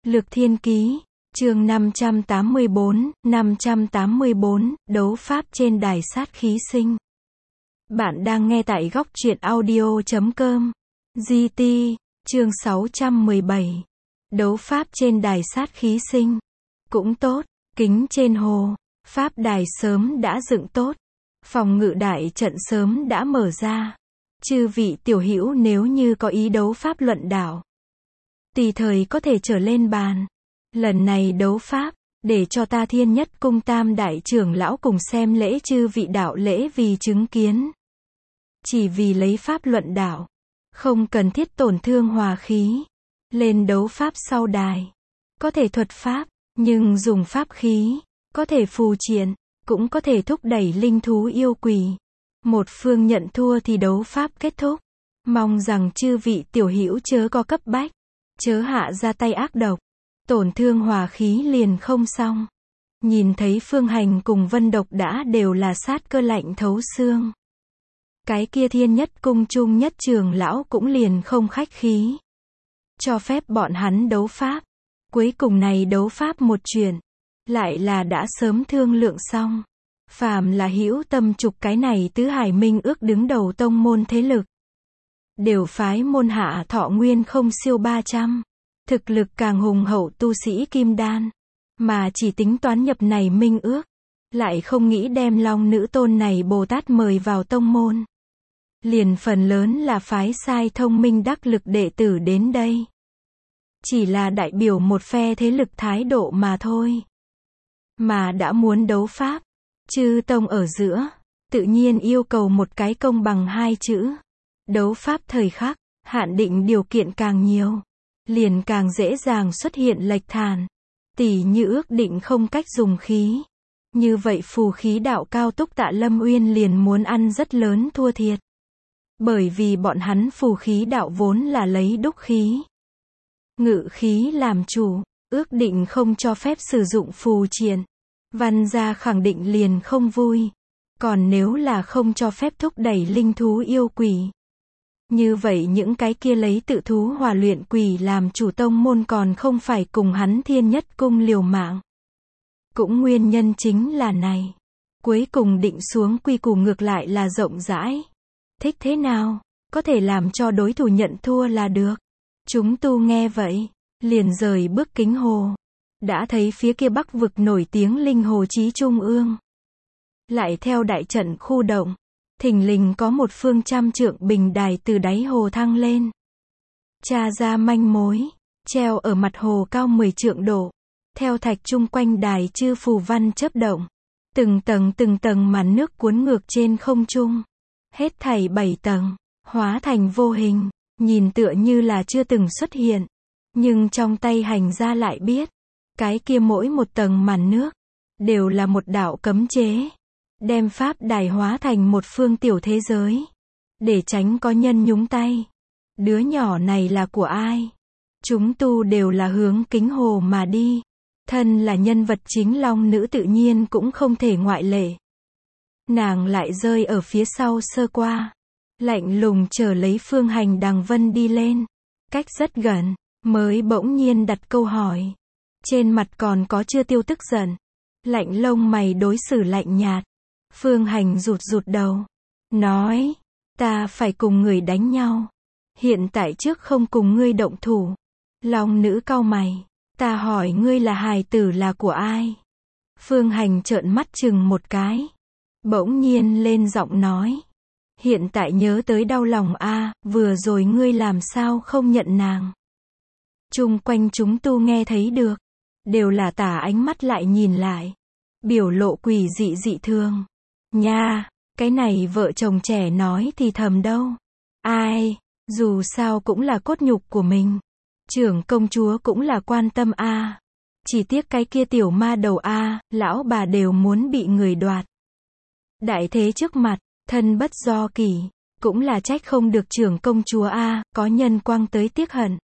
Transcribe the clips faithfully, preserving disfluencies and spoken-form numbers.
Lược Thiên Ký, chương năm trăm tám mươi bốn, năm trăm tám mươi bốn, đấu pháp trên đài sát khí sinh. Bạn đang nghe tại góc truyện audio chấm com. giê tê, chương sáu trăm mười bảy. Đấu pháp trên đài sát khí sinh. Cũng tốt, kính trên hồ, pháp đài sớm đã dựng tốt. Phòng ngự đại trận sớm đã mở ra. Chư vị tiểu hữu nếu như có ý đấu pháp luận đạo, tùy thời có thể trở lên bàn. Lần này đấu pháp, để cho ta Thiên Nhất Cung tam đại trưởng lão cùng xem lễ chư vị đạo lễ vì chứng kiến. Chỉ vì lấy pháp luận đạo, không cần thiết tổn thương hòa khí. Lên đấu pháp sau đài, có thể thuật pháp, nhưng dùng pháp khí, có thể phù triện, cũng có thể thúc đẩy linh thú yêu quỷ. Một phương nhận thua thì đấu pháp kết thúc. Mong rằng chư vị tiểu hữu chớ có cấp bách, chớ hạ ra tay ác độc, tổn thương hòa khí liền không xong. Nhìn thấy Phương Hành cùng Vân Độc đã đều là sát cơ lạnh thấu xương. Cái kia Thiên Nhất Cung chung nhất trưởng lão cũng liền không khách khí, cho phép bọn hắn đấu pháp. Cuối cùng này đấu pháp một chuyện, lại là đã sớm thương lượng xong. Phàm là hữu tâm trục cái này tứ hải minh ước đứng đầu tông môn thế lực, đều phái môn hạ thọ nguyên không siêu ba trăm, thực lực càng hùng hậu tu sĩ kim đan, mà chỉ tính toán nhập này minh ước, lại không nghĩ đem Long nữ tôn này Bồ Tát mời vào tông môn. Liền phần lớn là phái sai thông minh đắc lực đệ tử đến đây, chỉ là đại biểu một phe thế lực thái độ mà thôi. Mà đã muốn đấu pháp, chư tông ở giữa, tự nhiên yêu cầu một cái công bằng hai chữ. Đấu pháp thời khắc, hạn định điều kiện càng nhiều, liền càng dễ dàng xuất hiện lệch thàn. Tỉ như ước định không cách dùng khí. Như vậy phù khí đạo cao túc Tạ Lâm Uyên liền muốn ăn rất lớn thua thiệt. Bởi vì bọn hắn phù khí đạo vốn là lấy đúc khí, ngự khí làm chủ, ước định không cho phép sử dụng phù triện. Văn gia khẳng định liền không vui. Còn nếu là không cho phép thúc đẩy linh thú yêu quỷ, như vậy những cái kia lấy tự thú hòa luyện quỷ làm chủ tông môn còn không phải cùng hắn Thiên Nhất Cung liều mạng. Cũng nguyên nhân chính là này. Cuối cùng định xuống quy củ ngược lại là rộng rãi. Thích thế nào, có thể làm cho đối thủ nhận thua là được. Chúng tu nghe vậy, liền rời bước kính hồ. Đã thấy phía kia bắc vực nổi tiếng linh hồ chí trung ương. Lại theo đại trận khu động, thình lình có một phương trăm trượng bình đài từ đáy hồ thăng lên. Tra ra manh mối, treo ở mặt hồ cao mười trượng độ. Theo thạch chung quanh đài chư phù văn chớp động. Từng tầng từng tầng màn nước cuốn ngược trên không trung. Hết thảy bảy tầng, hóa thành vô hình, nhìn tựa như là chưa từng xuất hiện. Nhưng trong tay hành gia lại biết, cái kia mỗi một tầng màn nước, đều là một đạo cấm chế. Đem pháp đài hóa thành một phương tiểu thế giới, để tránh có nhân nhúng tay. Đứa nhỏ này là của ai? Chúng tu đều là hướng kính hồ mà đi. Thân là nhân vật chính Long nữ tự nhiên cũng không thể ngoại lệ. Nàng lại rơi ở phía sau sơ qua, lạnh lùng chờ lấy Phương Hành Đằng Vân đi lên. Cách rất gần, mới bỗng nhiên đặt câu hỏi. Trên mặt còn có chưa tiêu tức giận, lạnh lông mày đối xử lạnh nhạt. Phương Hành rụt rụt đầu, nói, ta phải cùng người đánh nhau. Hiện tại trước không cùng ngươi động thủ. Long nữ cau mày, ta hỏi ngươi là hài tử là của ai? Phương Hành trợn mắt chừng một cái, bỗng nhiên lên giọng nói, hiện tại nhớ tới đau lòng a, vừa rồi ngươi làm sao không nhận nàng? Chung quanh chúng tu nghe thấy được, đều là tả ánh mắt lại nhìn lại, biểu lộ quỷ dị dị thường. Nha, cái này vợ chồng trẻ nói thì thầm đâu. Ai, dù sao cũng là cốt nhục của mình. Trưởng công chúa cũng là quan tâm a. Chỉ tiếc cái kia tiểu ma đầu a, lão bà đều muốn bị người đoạt. Đại thế trước mặt, thân bất do kỷ, cũng là trách không được trưởng công chúa a, có nhân quang tới tiếc hận.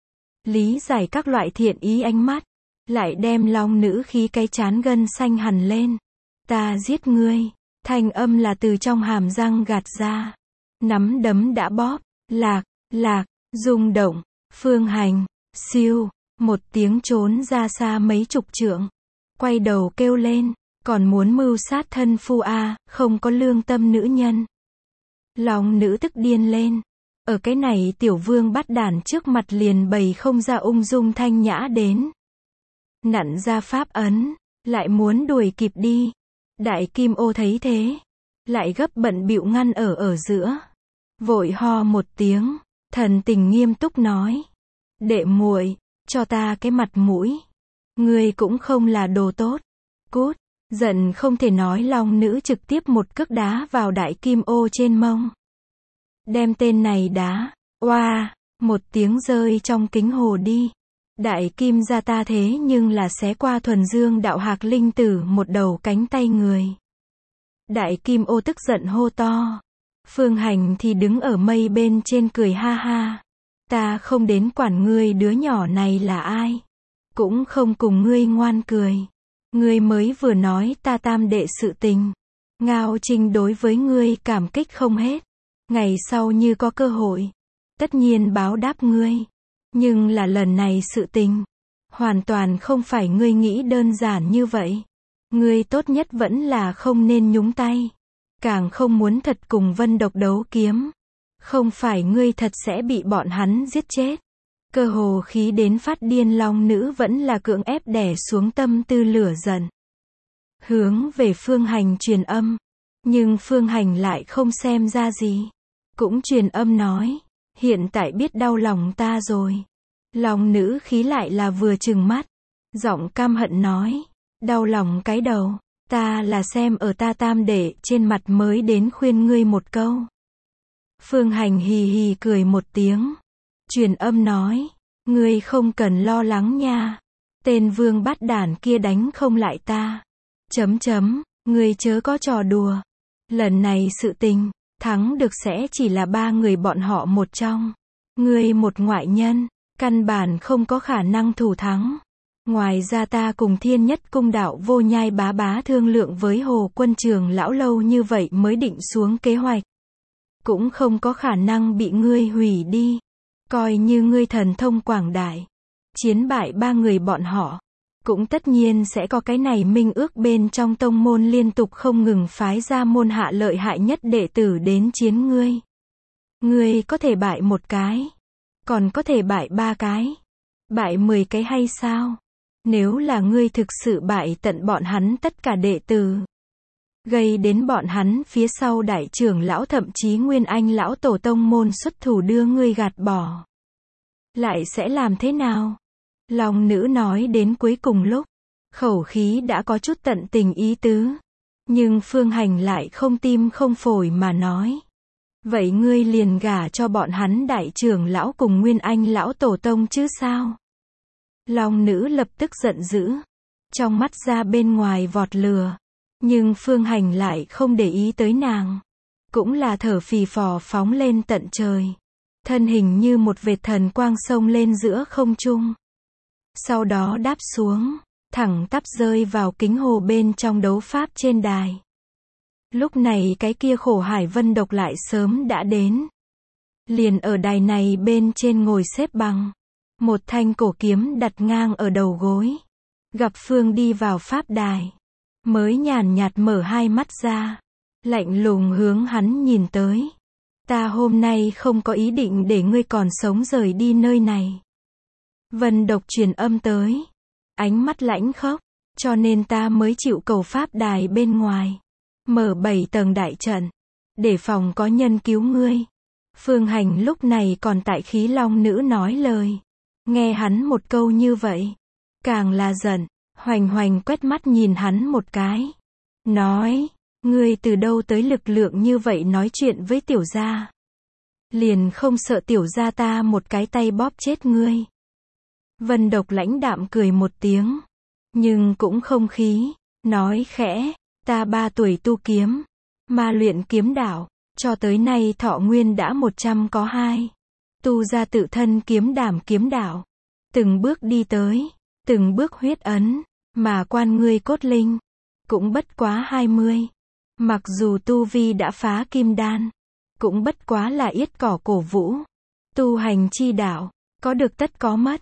Lý giải các loại thiện ý ánh mắt, lại đem Long nữ khí cái chán gân xanh hằn lên. Ta giết ngươi. Thanh âm là từ trong hàm răng gạt ra. Nắm đấm đã bóp, lạc, lạc, rung động. Phương Hành, siêu, một tiếng trốn ra xa mấy chục trượng. Quay đầu kêu lên, còn muốn mưu sát thân phu à, không có lương tâm nữ nhân. Long nữ tức điên lên. Ở cái này tiểu vương bắt đản trước mặt liền bày không ra ung dung thanh nhã đến. Nặn ra pháp ấn, lại muốn đuổi kịp đi. Đại kim ô thấy thế, lại gấp bận bịu ngăn ở ở giữa. Vội ho một tiếng, thần tình nghiêm túc nói. Đệ muội, cho ta cái mặt mũi. Ngươi cũng không là đồ tốt. Cút, giận không thể nói long nữ trực tiếp một cước đá vào đại kim ô trên mông. Đem tên này đá, oa, một tiếng rơi trong kính hồ đi. Đại kim gia ta thế nhưng là xé qua thuần dương đạo hạc linh tử một đầu cánh tay người. Đại kim ô tức giận hô to. Phương Hành thì đứng ở mây bên trên cười ha ha. Ta không đến quản ngươi đứa nhỏ này là ai. Cũng không cùng ngươi ngoan cười. Ngươi mới vừa nói ta tam đệ sự tình. Ngao Trinh đối với ngươi cảm kích không hết. Ngày sau như có cơ hội, tất nhiên báo đáp ngươi. Nhưng là lần này sự tình, hoàn toàn không phải ngươi nghĩ đơn giản như vậy. Ngươi tốt nhất vẫn là không nên nhúng tay. Càng không muốn thật cùng Vân Độc đấu kiếm. Không phải ngươi thật sẽ bị bọn hắn giết chết. Cơ hồ khí đến phát điên long nữ vẫn là cưỡng ép đè xuống tâm tư lửa giận. Hướng về Phương Hành truyền âm. Nhưng Phương Hành lại không xem ra gì. Cũng truyền âm nói. Hiện tại biết đau lòng ta rồi. Long nữ khí lại là vừa trừng mắt. Giọng căm hận nói. Đau lòng cái đầu. Ta là xem ở ta tam đệ trên mặt mới đến khuyên ngươi một câu. Phương Hành hì hì cười một tiếng. Truyền âm nói. Ngươi không cần lo lắng nha. Tên vương bát đản kia đánh không lại ta. Chấm chấm, ngươi chớ có trò đùa. Lần này sự tình, thắng được sẽ chỉ là ba người bọn họ một trong. Ngươi một ngoại nhân, căn bản không có khả năng thủ thắng. Ngoài ra ta cùng Thiên Nhất Cung đạo vô nhai bá bá thương lượng với Hồ Quân Trường lão lâu như vậy mới định xuống kế hoạch. Cũng không có khả năng bị ngươi hủy đi. Coi như ngươi thần thông quảng đại, chiến bại ba người bọn họ, cũng tất nhiên sẽ có cái này minh ước bên trong tông môn liên tục không ngừng phái ra môn hạ lợi hại nhất đệ tử đến chiến ngươi. Ngươi có thể bại một cái, còn có thể bại ba cái, bại mười cái hay sao? Nếu là ngươi thực sự bại tận bọn hắn tất cả đệ tử, gây đến bọn hắn phía sau đại trưởng lão thậm chí Nguyên Anh lão tổ tông môn xuất thủ đưa ngươi gạt bỏ, lại sẽ làm thế nào? Long nữ nói đến cuối cùng lúc, khẩu khí đã có chút tận tình ý tứ. Nhưng Phương Hành lại không tim không phổi mà nói. Vậy ngươi liền gả cho bọn hắn đại trưởng lão cùng Nguyên Anh lão tổ tông chứ sao? Long nữ lập tức giận dữ. Trong mắt ra bên ngoài vọt lửa. Nhưng Phương Hành lại không để ý tới nàng. Cũng là thở phì phò phóng lên tận trời. Thân hình như một vệt thần quang xông lên giữa không trung. Sau đó đáp xuống, thẳng tắp rơi vào kính hồ bên trong đấu pháp trên đài. Lúc này cái kia khổ hải Vân Độc lại sớm đã đến. Liền ở đài này bên trên ngồi xếp bằng. Một thanh cổ kiếm đặt ngang ở đầu gối. Gặp Phương đi vào pháp đài. Mới nhàn nhạt mở hai mắt ra. Lạnh lùng hướng hắn nhìn tới. Ta hôm nay không có ý định để ngươi còn sống rời đi nơi này. Vân Độc truyền âm tới. Ánh mắt lãnh khốc. Cho nên ta mới chịu cầu pháp đài bên ngoài. Mở bảy tầng đại trận. Để phòng có nhân cứu ngươi. Phương Hành lúc này còn tại khí long nữ nói lời. Nghe hắn một câu như vậy. Càng là giận. Hoành hoành quét mắt nhìn hắn một cái. Nói. Ngươi từ đâu tới lực lượng như vậy nói chuyện với tiểu gia. Liền không sợ tiểu gia ta một cái tay bóp chết ngươi. Vân Độc lãnh đạm cười một tiếng. Nhưng cũng không khí. Nói khẽ. Ta ba tuổi tu kiếm. Ma luyện kiếm đạo. Cho tới nay thọ nguyên đã một trăm có hai. Tu ra tự thân kiếm đảm kiếm đạo. Từng bước đi tới. Từng bước huyết ấn. Mà quan ngươi cốt linh. Cũng bất quá hai mươi. Mặc dù tu vi đã phá kim đan. Cũng bất quá là yết cỏ cổ vũ. Tu hành chi đạo. Có được tất có mất.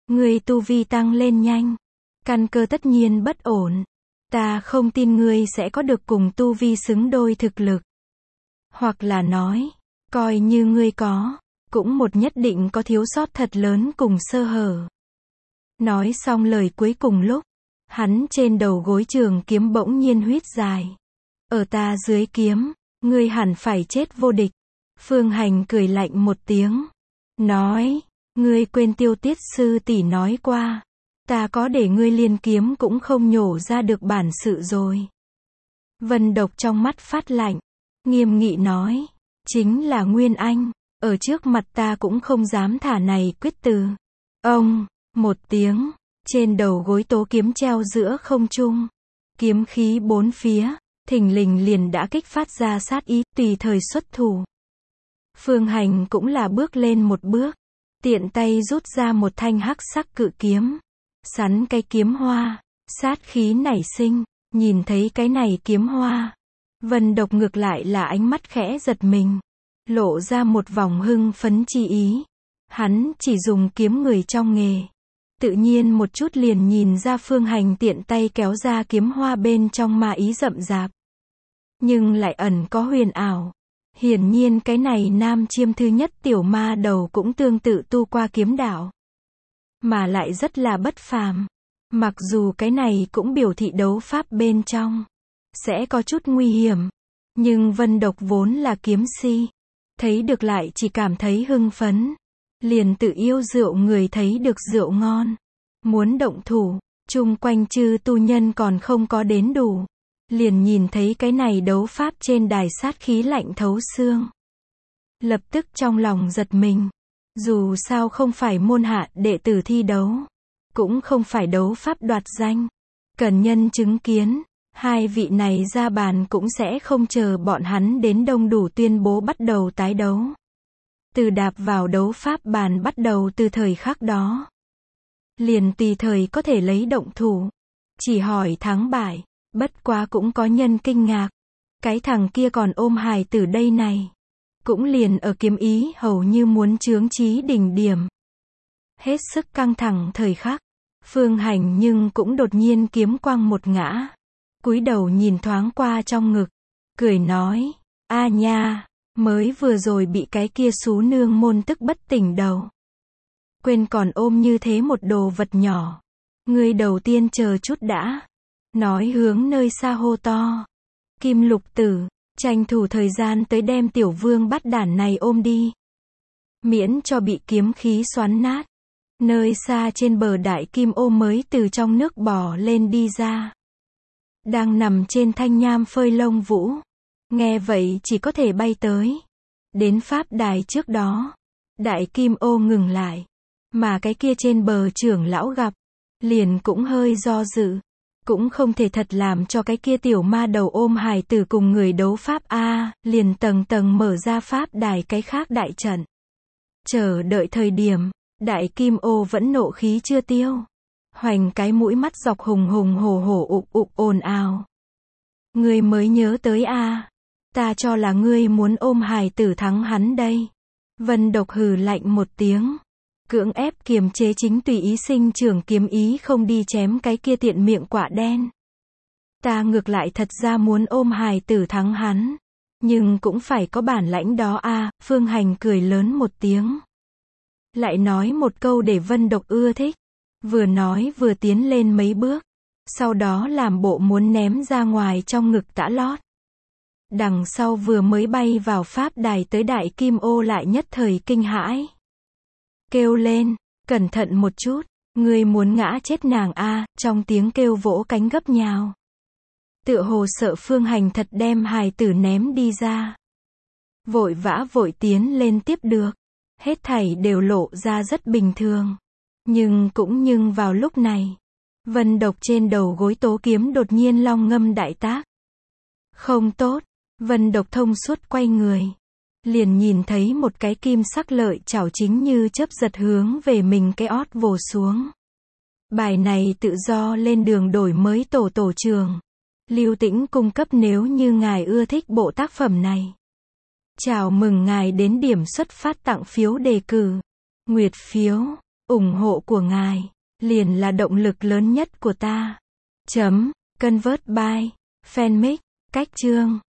Ngươi tu vi tăng lên nhanh, căn cơ tất nhiên bất ổn. Ta không tin ngươi sẽ có được cùng tu vi xứng đôi thực lực. Hoặc là nói, coi như ngươi có, cũng một nhất định có thiếu sót thật lớn cùng sơ hở. Nói xong lời cuối cùng lúc, hắn trên đầu gối trường kiếm bỗng nhiên huýt dài. Ở ta dưới kiếm, ngươi hẳn phải chết vô địch. Phương Hành cười lạnh một tiếng. Nói, ngươi quên Tiêu Tiết sư tỷ nói qua. Ta có để ngươi liên kiếm cũng không nhổ ra được bản sự rồi. Vân Độc trong mắt phát lạnh, nghiêm nghị nói, chính là Nguyên Anh, ở trước mặt ta cũng không dám thả này quyết từ. Ông, một tiếng, trên đầu gối tố kiếm treo giữa không trung. Kiếm khí bốn phía, thình lình liền đã kích phát ra sát ý, tùy thời xuất thủ. Phương Hành cũng là bước lên một bước, tiện tay rút ra một thanh hắc sắc cự kiếm. Sắn cái kiếm hoa, sát khí nảy sinh, nhìn thấy cái này kiếm hoa. Vân Độc ngược lại là ánh mắt khẽ giật mình, lộ ra một vòng hưng phấn chi ý. Hắn chỉ dùng kiếm người trong nghề. Tự nhiên một chút liền nhìn ra Phương Hành tiện tay kéo ra kiếm hoa bên trong ma ý rậm rạp. Nhưng lại ẩn có huyền ảo. Hiển nhiên cái này nam chiêm thứ nhất tiểu ma đầu cũng tương tự tu qua kiếm đạo. Mà lại rất là bất phàm. Mặc dù cái này cũng biểu thị đấu pháp bên trong sẽ có chút nguy hiểm. Nhưng Vân Độc vốn là kiếm si. Thấy được lại chỉ cảm thấy hưng phấn. Liền tự yêu rượu người thấy được rượu ngon. Muốn động thủ, chung quanh chư tu nhân còn không có đến đủ. Liền nhìn thấy cái này đấu pháp trên đài sát khí lạnh thấu xương. Lập tức trong lòng giật mình. Dù sao không phải môn hạ đệ tử thi đấu. Cũng không phải đấu pháp đoạt danh. Cần nhân chứng kiến. Hai vị này ra bàn cũng sẽ không chờ bọn hắn đến đông đủ tuyên bố bắt đầu tái đấu. Từ đạp vào đấu pháp bàn bắt đầu từ thời khắc đó. Liền tùy thời có thể lấy động thủ. Chỉ hỏi thắng bại. Bất quá cũng có nhân kinh ngạc. Cái thằng kia còn ôm hài tử đây này. Cũng liền ở kiếm ý hầu như muốn chướng chí đỉnh điểm. Hết sức căng thẳng thời khắc. Phương Hành nhưng cũng đột nhiên kiếm quang một ngã. Cúi đầu nhìn thoáng qua trong ngực. Cười nói. A nha, mới vừa rồi bị cái kia xú nương môn tức bất tỉnh đầu. Quên còn ôm như thế một đồ vật nhỏ. Ngươi đầu tiên chờ chút đã. Nói hướng nơi xa hô to. Kim Lục Tử, tranh thủ thời gian tới đem tiểu vương bắt đản này ôm đi. Miễn cho bị kiếm khí xoắn nát. Nơi xa trên bờ đại kim ô mới từ trong nước bò lên đi ra. Đang nằm trên thanh nham phơi lông vũ. Nghe vậy chỉ có thể bay tới. Đến pháp đài trước đó. Đại kim ô ngừng lại. Mà cái kia trên bờ trưởng lão gặp. Liền cũng hơi do dự. Cũng không thể thật làm cho cái kia tiểu ma đầu ôm hài tử cùng người đấu pháp a, liền tầng tầng mở ra pháp đài cái khác đại trận. Chờ đợi thời điểm, đại kim ô vẫn nộ khí chưa tiêu. Hoành cái mũi mắt dọc hùng hùng hổ hổ ục ục ồn ào. Ngươi mới nhớ tới a, ta cho là ngươi muốn ôm hài tử thắng hắn đây. Vân Độc hừ lạnh một tiếng. Cưỡng ép kiềm chế chính tùy ý sinh trưởng kiếm ý không đi chém cái kia tiện miệng quả đen. Ta ngược lại thật ra muốn ôm hài tử thắng hắn. Nhưng cũng phải có bản lãnh đó a, à, Phương Hành cười lớn một tiếng. Lại nói một câu để Vân Độc ưa thích. Vừa nói vừa tiến lên mấy bước. Sau đó làm bộ muốn ném ra ngoài trong ngực tã lót. Đằng sau vừa mới bay vào pháp đài tới đại kim ô lại nhất thời kinh hãi. Kêu lên, cẩn thận một chút, ngươi muốn ngã chết nàng a, à, trong tiếng kêu vỗ cánh gấp nhào. Tựa hồ sợ Phương Hành thật đem hài tử ném đi ra. Vội vã vội tiến lên tiếp được. Hết thảy đều lộ ra rất bình thường. Nhưng cũng nhưng vào lúc này, Vân Độc trên đầu gối tố kiếm đột nhiên long ngâm đại tác. Không tốt, Vân Độc thông suốt quay người. Liền nhìn thấy một cái kim sắc lợi chảo chính như chớp giật hướng về mình cái ót vồ xuống. Bài này tự do lên đường đổi mới tổ tổ trường. Lưu Tĩnh cung cấp nếu như ngài ưa thích bộ tác phẩm này. Chào mừng ngài đến điểm xuất phát tặng phiếu đề cử. Nguyệt phiếu. ủng hộ của ngài liền là động lực lớn nhất của ta. Chấm. Convert by Fanmic. Cách chương